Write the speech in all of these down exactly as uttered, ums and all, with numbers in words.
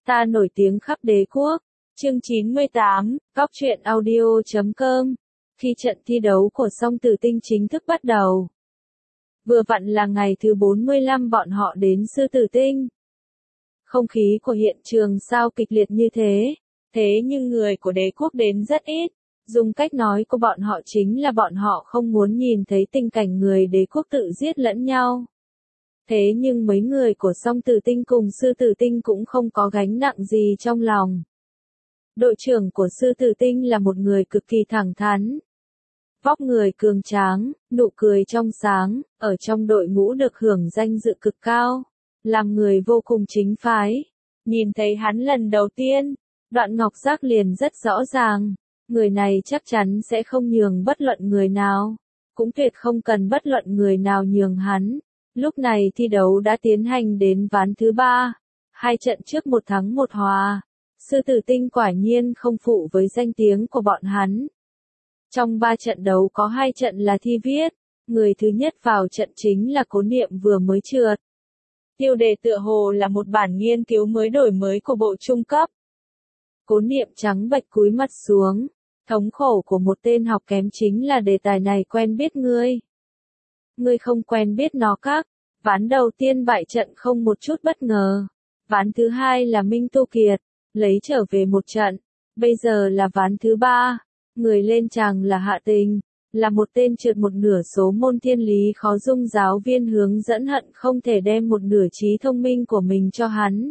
Ta nổi tiếng khắp đế quốc. Chương chín mươi tám, Góc truyện audio chấm com. Khi trận thi đấu của Song Tử Tinh chính thức bắt đầu. Vừa vặn là ngày thứ bốn mươi lăm bọn họ đến Sư Tử Tinh. Không khí của hiện trường sao kịch liệt như thế, thế nhưng người của đế quốc đến rất ít. Dùng cách nói của bọn họ chính là bọn họ không muốn nhìn thấy tình cảnh người đế quốc tự giết lẫn nhau. Thế nhưng mấy người của Song Tử Tinh cùng Sư Tử Tinh cũng không có gánh nặng gì trong lòng. Đội trưởng của Sư Tử Tinh là một người cực kỳ thẳng thắn. Vóc người cường tráng, nụ cười trong sáng, ở trong đội ngũ được hưởng danh dự cực cao. Làm người vô cùng chính phái. Nhìn thấy hắn lần đầu tiên, Đoạn Ngọc Giác liền rất rõ ràng. Người này chắc chắn sẽ không nhường bất luận người nào. Cũng tuyệt không cần bất luận người nào nhường hắn. Lúc này thi đấu đã tiến hành đến ván thứ ba. Hai trận trước một thắng một hòa. Sư Tử Tinh quả nhiên không phụ với danh tiếng của bọn hắn. Trong ba trận đấu có hai trận là thi viết. Người thứ nhất vào trận chính là Cố Niệm vừa mới trượt. Tiêu đề tựa hồ là một bản nghiên cứu mới đổi mới của bộ trung cấp. Cố Niệm trắng bệch cúi mặt xuống. Thống khổ của một tên học kém chính là đề tài này quen biết ngươi. Ngươi không quen biết nó các. Ván đầu tiên bại trận không một chút bất ngờ. Ván thứ hai là Minh Tu Kiệt, lấy trở về một trận. Bây giờ là ván thứ ba. Người lên tràng là Hạ Tình, là một tên trượt một nửa số môn thiên lý khó dung giáo viên hướng dẫn hận không thể đem một nửa trí thông minh của mình cho hắn.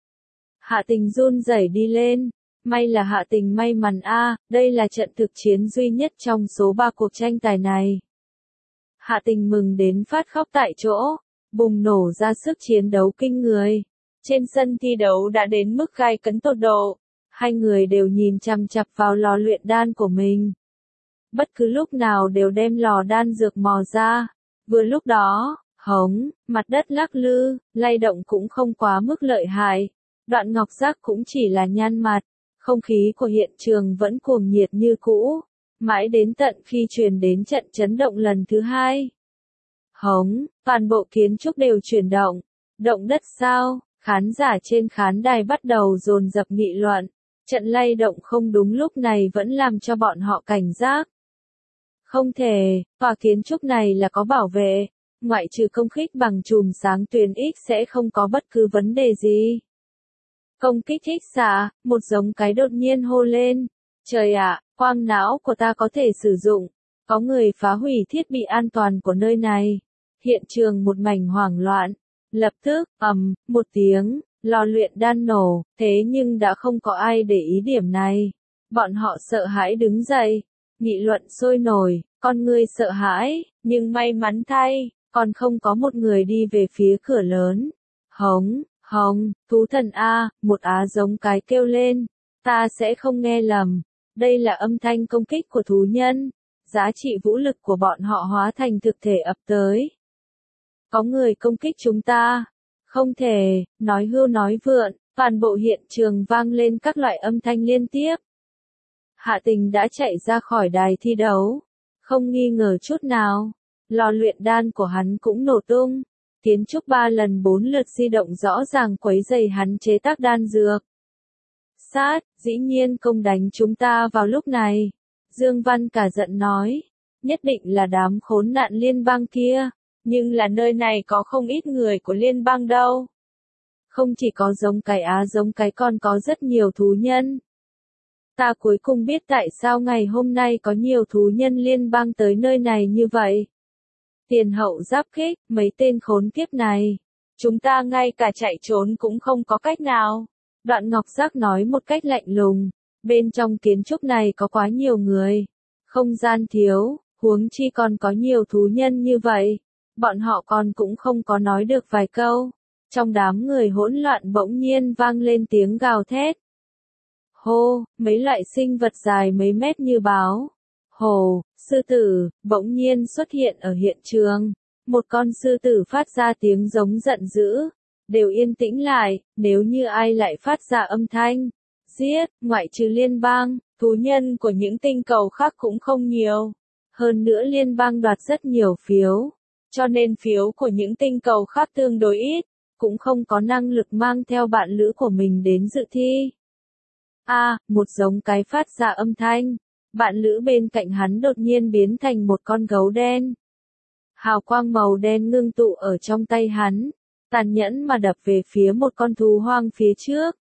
Hạ Tình run rẩy đi lên. May là Hạ Tình may mắn a, đây là trận thực chiến duy nhất trong số ba cuộc tranh tài này. Hạ Tình mừng đến phát khóc tại chỗ, bùng nổ ra sức chiến đấu kinh người. Trên sân thi đấu đã đến mức gay cấn tột độ, hai người đều nhìn chằm chằm vào lò luyện đan của mình. Bất cứ lúc nào đều đem lò đan dược mò ra. Vừa lúc đó, hống, mặt đất lắc lư, lay động cũng không quá mức lợi hại. Đoạn Ngọc Giác cũng chỉ là nhăn mặt. Không khí của hiện trường vẫn cuồng nhiệt như cũ, mãi đến tận khi truyền đến trận chấn động lần thứ hai. Hống, toàn bộ kiến trúc đều chuyển động. Động đất sao? Khán giả trên khán đài bắt đầu dồn dập nghị luận. Trận lay động không đúng lúc này vẫn làm cho bọn họ cảnh giác. Không thể, tòa kiến trúc này là có bảo vệ, ngoại trừ công kích bằng chùm sáng tuyền X sẽ không có bất cứ vấn đề gì. Công kích thích xạ, một giống cái đột nhiên hô lên. Trời ạ, quang não của ta có thể sử dụng. Có người phá hủy thiết bị an toàn của nơi này. Hiện trường một mảnh hoảng loạn. Lập tức, ầm, một tiếng, lò luyện đan nổ, thế nhưng đã không có ai để ý điểm này. Bọn họ sợ hãi đứng dậy. Nghị luận sôi nổi, con người sợ hãi, nhưng may mắn thay, còn không có một người đi về phía cửa lớn. Hống. Hống, thú thần A, một á giống cái kêu lên. Ta sẽ không nghe lầm. Đây là âm thanh công kích của thú nhân. Giá trị vũ lực của bọn họ hóa thành thực thể ập tới. Có người công kích chúng ta. Không thể, nói hưu nói vượn, toàn bộ hiện trường vang lên các loại âm thanh liên tiếp. Hạ Tình đã chạy ra khỏi đài thi đấu. Không nghi ngờ chút nào. Lò luyện đan của hắn cũng nổ tung. Kiến trúc ba lần bốn lượt di động rõ ràng quấy rầy hắn chế tác đan dược. Sát, dĩ nhiên công đánh chúng ta vào lúc này. Dương Văn cả giận nói. Nhất định là đám khốn nạn liên bang kia. Nhưng là nơi này có không ít người của liên bang đâu. Không chỉ có giống cái á giống cái còn có rất nhiều thú nhân. Ta cuối cùng biết tại sao ngày hôm nay có nhiều thú nhân liên bang tới nơi này như vậy. Tiền hậu giáp kích, mấy tên khốn kiếp này. Chúng ta ngay cả chạy trốn cũng không có cách nào. Đoạn Ngọc Giác nói một cách lạnh lùng. Bên trong kiến trúc này có quá nhiều người. Không gian thiếu, huống chi còn có nhiều thú nhân như vậy. Bọn họ còn cũng không có nói được vài câu. Trong đám người hỗn loạn bỗng nhiên vang lên tiếng gào thét. Hô, mấy loại sinh vật dài mấy mét như báo. Hồ, sư tử, bỗng nhiên xuất hiện ở hiện trường. Một con sư tử phát ra tiếng giống giận dữ. Đều yên tĩnh lại, nếu như ai lại phát ra âm thanh. Giết, ngoại trừ liên bang, thú nhân của những tinh cầu khác cũng không nhiều. Hơn nữa liên bang đoạt rất nhiều phiếu. Cho nên phiếu của những tinh cầu khác tương đối ít. cũng không có năng lực mang theo bạn lữ của mình đến dự thi. A, à, một giống cái phát ra âm thanh, bạn lữ bên cạnh hắn đột nhiên biến thành một con gấu đen. Hào quang màu đen ngưng tụ ở trong tay hắn, tàn nhẫn mà đập về phía một con thú hoang phía trước.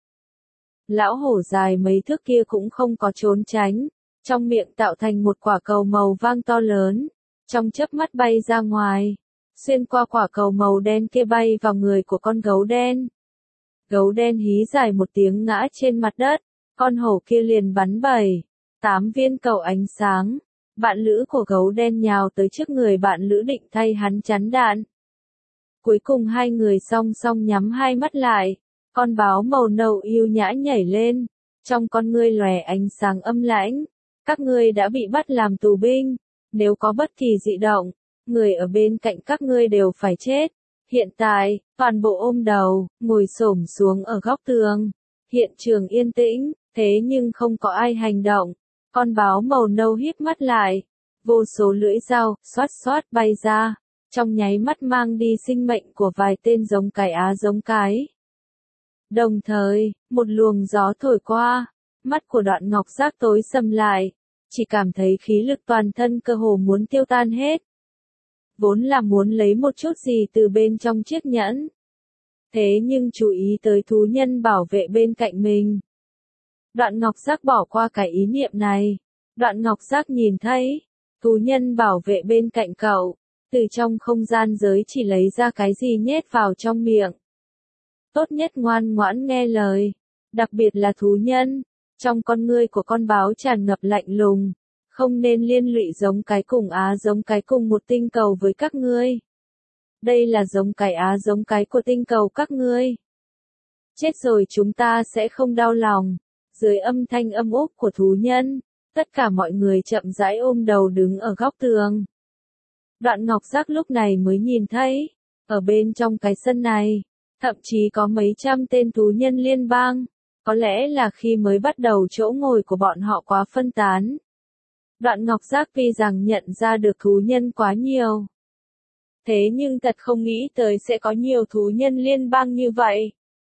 Lão hổ dài mấy thước kia cũng không có trốn tránh, trong miệng tạo thành một quả cầu màu vàng to lớn, trong chớp mắt bay ra ngoài, xuyên qua quả cầu màu đen kia bay vào người của con gấu đen. Gấu đen hí dài một tiếng ngã trên mặt đất, con hổ kia liền bắn bảy, tám viên cầu ánh sáng. Bạn lữ của gấu đen nhào tới trước người bạn lữ định thay hắn chắn đạn. Cuối cùng hai người song song nhắm hai mắt lại, con báo màu nâu yêu nhã nhảy lên, trong con ngươi lòe ánh sáng âm lãnh. Các ngươi đã bị bắt làm tù binh, nếu có bất kỳ dị động, người ở bên cạnh các ngươi đều phải chết. Hiện tại, toàn bộ ôm đầu, ngồi xổm xuống ở góc tường. Hiện trường yên tĩnh, thế nhưng không có ai hành động. Con báo màu nâu híp mắt lại, vô số lưỡi dao, xoát xoát bay ra, trong nháy mắt mang đi sinh mệnh của vài tên giống cái á giống cái. Đồng thời, một luồng gió thổi qua, mắt của Đoạn Ngọc Giác tối sầm lại, chỉ cảm thấy khí lực toàn thân cơ hồ muốn tiêu tan hết. Vốn là muốn lấy một chút gì từ bên trong chiếc nhẫn. Thế nhưng chú ý tới thú nhân bảo vệ bên cạnh mình. Đoạn Ngọc Giác bỏ qua cái ý niệm này. Đoạn Ngọc Giác nhìn thấy, thú nhân bảo vệ bên cạnh cậu, từ trong không gian giới chỉ lấy ra cái gì nhét vào trong miệng. Tốt nhất ngoan ngoãn nghe lời, đặc biệt là thú nhân, trong con ngươi của con báo tràn ngập lạnh lùng, không nên liên lụy giống cái cùng á giống cái cùng một tinh cầu với các ngươi. Đây là giống cái á giống cái của tinh cầu các ngươi. Chết rồi chúng ta sẽ không đau lòng. Dưới âm thanh âm úc của thú nhân, tất cả mọi người chậm rãi ôm đầu đứng ở góc tường. Đoạn Ngọc Giác lúc này mới nhìn thấy, ở bên trong cái sân này, thậm chí có mấy trăm tên thú nhân liên bang, có lẽ là khi mới bắt đầu chỗ ngồi của bọn họ quá phân tán. Đoạn Ngọc Giác vì rằng nhận ra được thú nhân quá nhiều. Thế nhưng thật không nghĩ tới sẽ có nhiều thú nhân liên bang như vậy.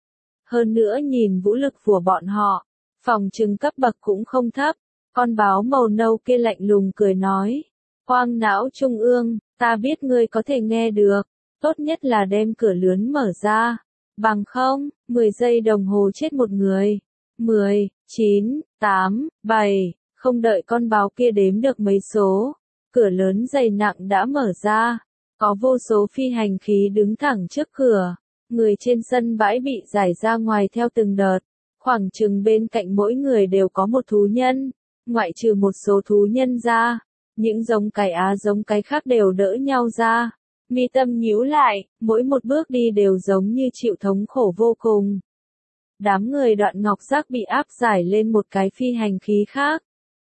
Hơn nữa nhìn vũ lực của bọn họ, phòng trừng cấp bậc cũng không thấp, con báo màu nâu kia lạnh lùng cười nói, Quang não trung ương, ta biết ngươi có thể nghe được, tốt nhất là đem cửa lớn mở ra, bằng không, mười giây đồng hồ chết một người, mười, chín, tám, bảy, không đợi con báo kia đếm được mấy số, cửa lớn dày nặng đã mở ra, có vô số phi hành khí đứng thẳng trước cửa, người trên sân bãi bị giải ra ngoài theo từng đợt. Khoảng chừng bên cạnh mỗi người đều có một thú nhân, ngoại trừ một số thú nhân ra, những giống cái á giống cái khác đều đỡ nhau ra. Mi tâm nhíu lại, mỗi một bước đi đều giống như chịu thống khổ vô cùng. Đám người Đoạn Ngọc Giác bị áp giải lên một cái phi hành khí khác.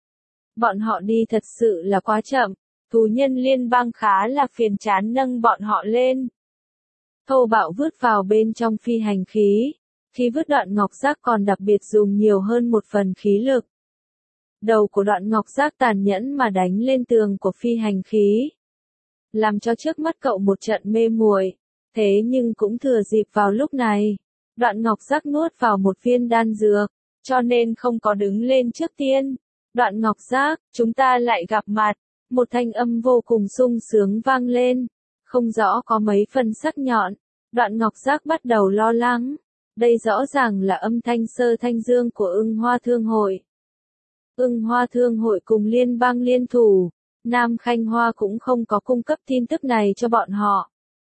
Bọn họ đi thật sự là quá chậm, thú nhân liên bang khá là phiền chán nâng bọn họ lên. Thô bạo vứt vào bên trong phi hành khí. Khi vứt Đoạn Ngọc Giác còn đặc biệt dùng nhiều hơn một phần khí lực. Đầu của Đoạn Ngọc Giác tàn nhẫn mà đánh lên tường của phi hành khí. Làm cho trước mắt cậu một trận mê muội. Thế nhưng cũng thừa dịp vào lúc này. Đoạn Ngọc Giác nuốt vào một viên đan dược, cho nên không có đứng lên trước tiên. Đoạn Ngọc Giác, chúng ta lại gặp mặt. Một thanh âm vô cùng sung sướng vang lên. Không rõ có mấy phần sắc nhọn. Đoạn Ngọc Giác bắt đầu lo lắng. Đây rõ ràng là âm thanh Sơ Thanh Dương của Ưng Hoa Thương Hội. Ưng Hoa Thương Hội cùng liên bang liên thủ, Nam Khanh Hoa cũng không có cung cấp tin tức này cho bọn họ.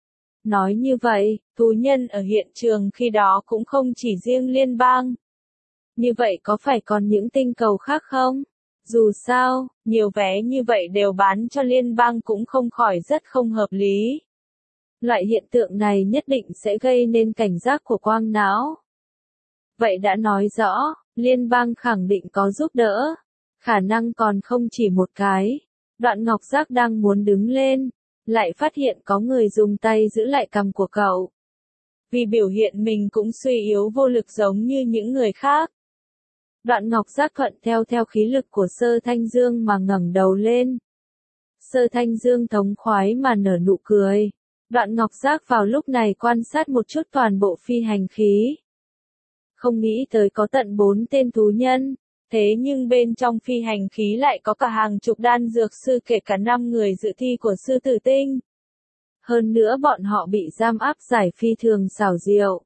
Nói như vậy, thú nhân ở hiện trường khi đó cũng không chỉ riêng liên bang. Như vậy có phải còn những tinh cầu khác không? Dù sao, nhiều vé như vậy đều bán cho liên bang cũng không khỏi rất không hợp lý. Loại hiện tượng này nhất định sẽ gây nên cảnh giác của Quang não. Vậy đã nói rõ, liên bang khẳng định có giúp đỡ. Khả năng còn không chỉ một cái. Đoạn Ngọc Giác đang muốn đứng lên, lại phát hiện có người dùng tay giữ lại cằm của cậu. Vì biểu hiện mình cũng suy yếu vô lực giống như những người khác. Đoạn Ngọc Giác thuận theo theo khí lực của Sơ Thanh Dương mà ngẩng đầu lên. Sơ Thanh Dương thống khoái mà nở nụ cười. Đoạn Ngọc Giác vào lúc này quan sát một chút toàn bộ phi hành khí. Không nghĩ tới có tận bốn tên thú nhân, thế nhưng bên trong phi hành khí lại có cả hàng chục đan dược sư kể cả năm người dự thi của sư tử tinh. Hơn nữa bọn họ bị giam áp giải phi thường xảo diệu.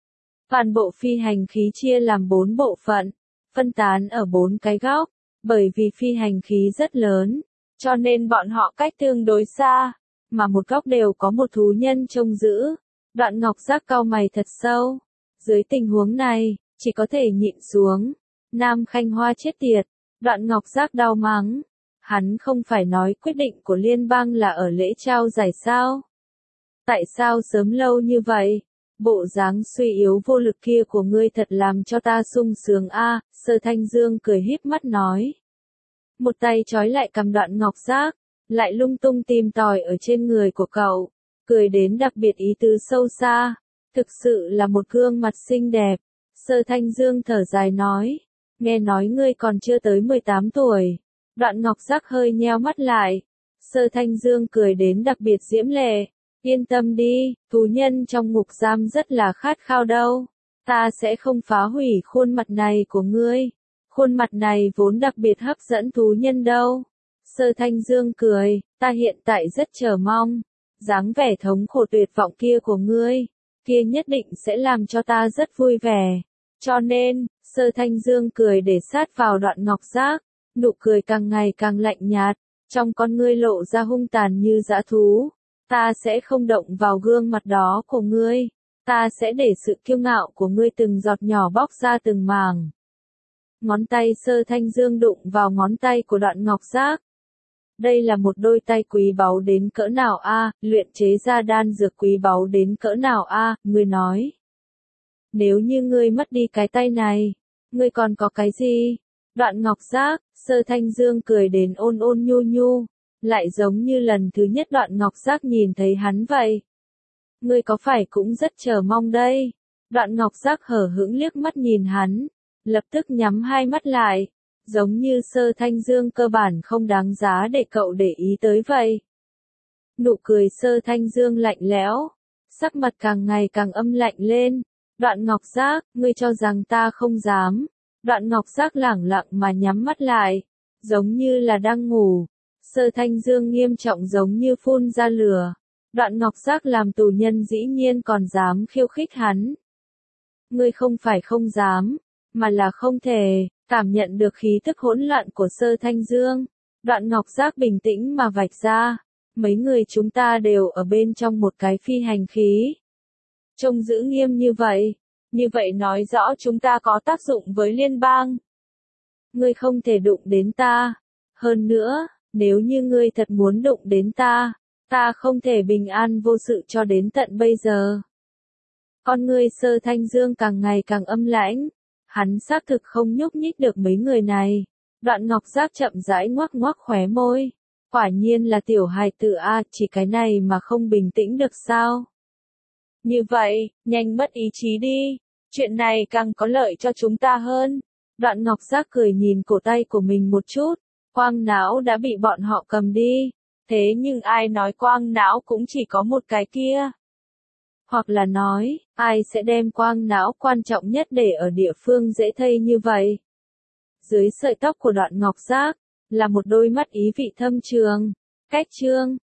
Toàn bộ phi hành khí chia làm bốn bộ phận, phân tán ở bốn cái góc, bởi vì phi hành khí rất lớn, cho nên bọn họ cách tương đối xa, mà một góc đều có một thú nhân trông giữ. Đoạn Ngọc Giác cau mày thật sâu. Dưới tình huống này, chỉ có thể nhịn xuống. Nam Khanh Hoa chết tiệt. Đoạn Ngọc Giác đau mắng. Hắn không phải nói quyết định của liên bang là ở lễ trao giải sao? Tại sao sớm lâu như vậy? Bộ dáng suy yếu vô lực kia của ngươi thật làm cho ta sung sướng a. Sơ Thanh Dương cười híp mắt nói. Một tay trói lại cầm Đoạn Ngọc Giác, lại lung tung tìm tòi ở trên người của cậu, cười đến đặc biệt ý tứ sâu xa. Thực sự là một gương mặt xinh đẹp. Sơ Thanh Dương thở dài nói, nghe nói ngươi còn chưa tới mười tám tuổi. Đoạn Ngọc Giác hơi nheo mắt lại. Sơ Thanh Dương cười đến đặc biệt diễm lệ. Yên tâm đi, thú nhân trong ngục giam rất là khát khao đâu. Ta sẽ không phá hủy khuôn mặt này của ngươi. Khuôn mặt này vốn đặc biệt hấp dẫn thú nhân đâu. Sơ Thanh Dương cười, ta hiện tại rất chờ mong. Dáng vẻ thống khổ tuyệt vọng kia của ngươi, kia nhất định sẽ làm cho ta rất vui vẻ. Cho nên, Sơ Thanh Dương cười để sát vào Đoạn Ngọc Giác, nụ cười càng ngày càng lạnh nhạt, trong con ngươi lộ ra hung tàn như dã thú. Ta sẽ không động vào gương mặt đó của ngươi, ta sẽ để sự kiêu ngạo của ngươi từng giọt nhỏ bóc ra từng màng. Ngón tay Sơ Thanh Dương đụng vào ngón tay của Đoạn Ngọc Giác. Đây là một đôi tay quý báu đến cỡ nào a, luyện chế ra đan dược quý báu đến cỡ nào a, ngươi nói. Nếu như ngươi mất đi cái tay này, ngươi còn có cái gì? Đoạn Ngọc Giác, Sơ Thanh Dương cười đến ôn ôn nhu nhu, lại giống như lần thứ nhất Đoạn Ngọc Giác nhìn thấy hắn vậy. Ngươi có phải cũng rất chờ mong đây? Đoạn Ngọc Giác hở hững liếc mắt nhìn hắn, lập tức nhắm hai mắt lại. Giống như Sơ Thanh Dương cơ bản không đáng giá để cậu để ý tới vậy. Nụ cười Sơ Thanh Dương lạnh lẽo, sắc mặt càng ngày càng âm lạnh lên. Đoạn Ngọc Giác, ngươi cho rằng ta không dám. Đoạn Ngọc Giác lẳng lặng mà nhắm mắt lại, giống như là đang ngủ. Sơ Thanh Dương nghiêm trọng giống như phun ra lửa. Đoạn Ngọc Giác làm tù nhân dĩ nhiên còn dám khiêu khích hắn. Ngươi không phải không dám, mà là không thể. Cảm nhận được khí tức hỗn loạn của Sơ Thanh Dương, Đoạn Ngọc Giác bình tĩnh mà vạch ra, mấy người chúng ta đều ở bên trong một cái phi hành khí. Trông giữ nghiêm như vậy, như vậy nói rõ chúng ta có tác dụng với liên bang. Ngươi không thể đụng đến ta, hơn nữa, nếu như ngươi thật muốn đụng đến ta, ta không thể bình an vô sự cho đến tận bây giờ. Con ngươi Sơ Thanh Dương càng ngày càng âm lãnh. Hắn xác thực không nhúc nhích được mấy người này. Đoạn Ngọc Giác chậm rãi ngoác ngoác khóe môi. Quả nhiên là tiểu hài tử a, chỉ cái này mà không bình tĩnh được sao? Như vậy, nhanh mất ý chí đi. Chuyện này càng có lợi cho chúng ta hơn. Đoạn Ngọc Giác cười nhìn cổ tay của mình một chút. Quang não đã bị bọn họ cầm đi. Thế nhưng ai nói quang não cũng chỉ có một cái kia? Hoặc là nói, ai sẽ đem quang não quan trọng nhất để ở địa phương dễ thây như vậy? Dưới sợi tóc của Đoạn Ngọc Giác, là một đôi mắt ý vị thâm trường. Cách chương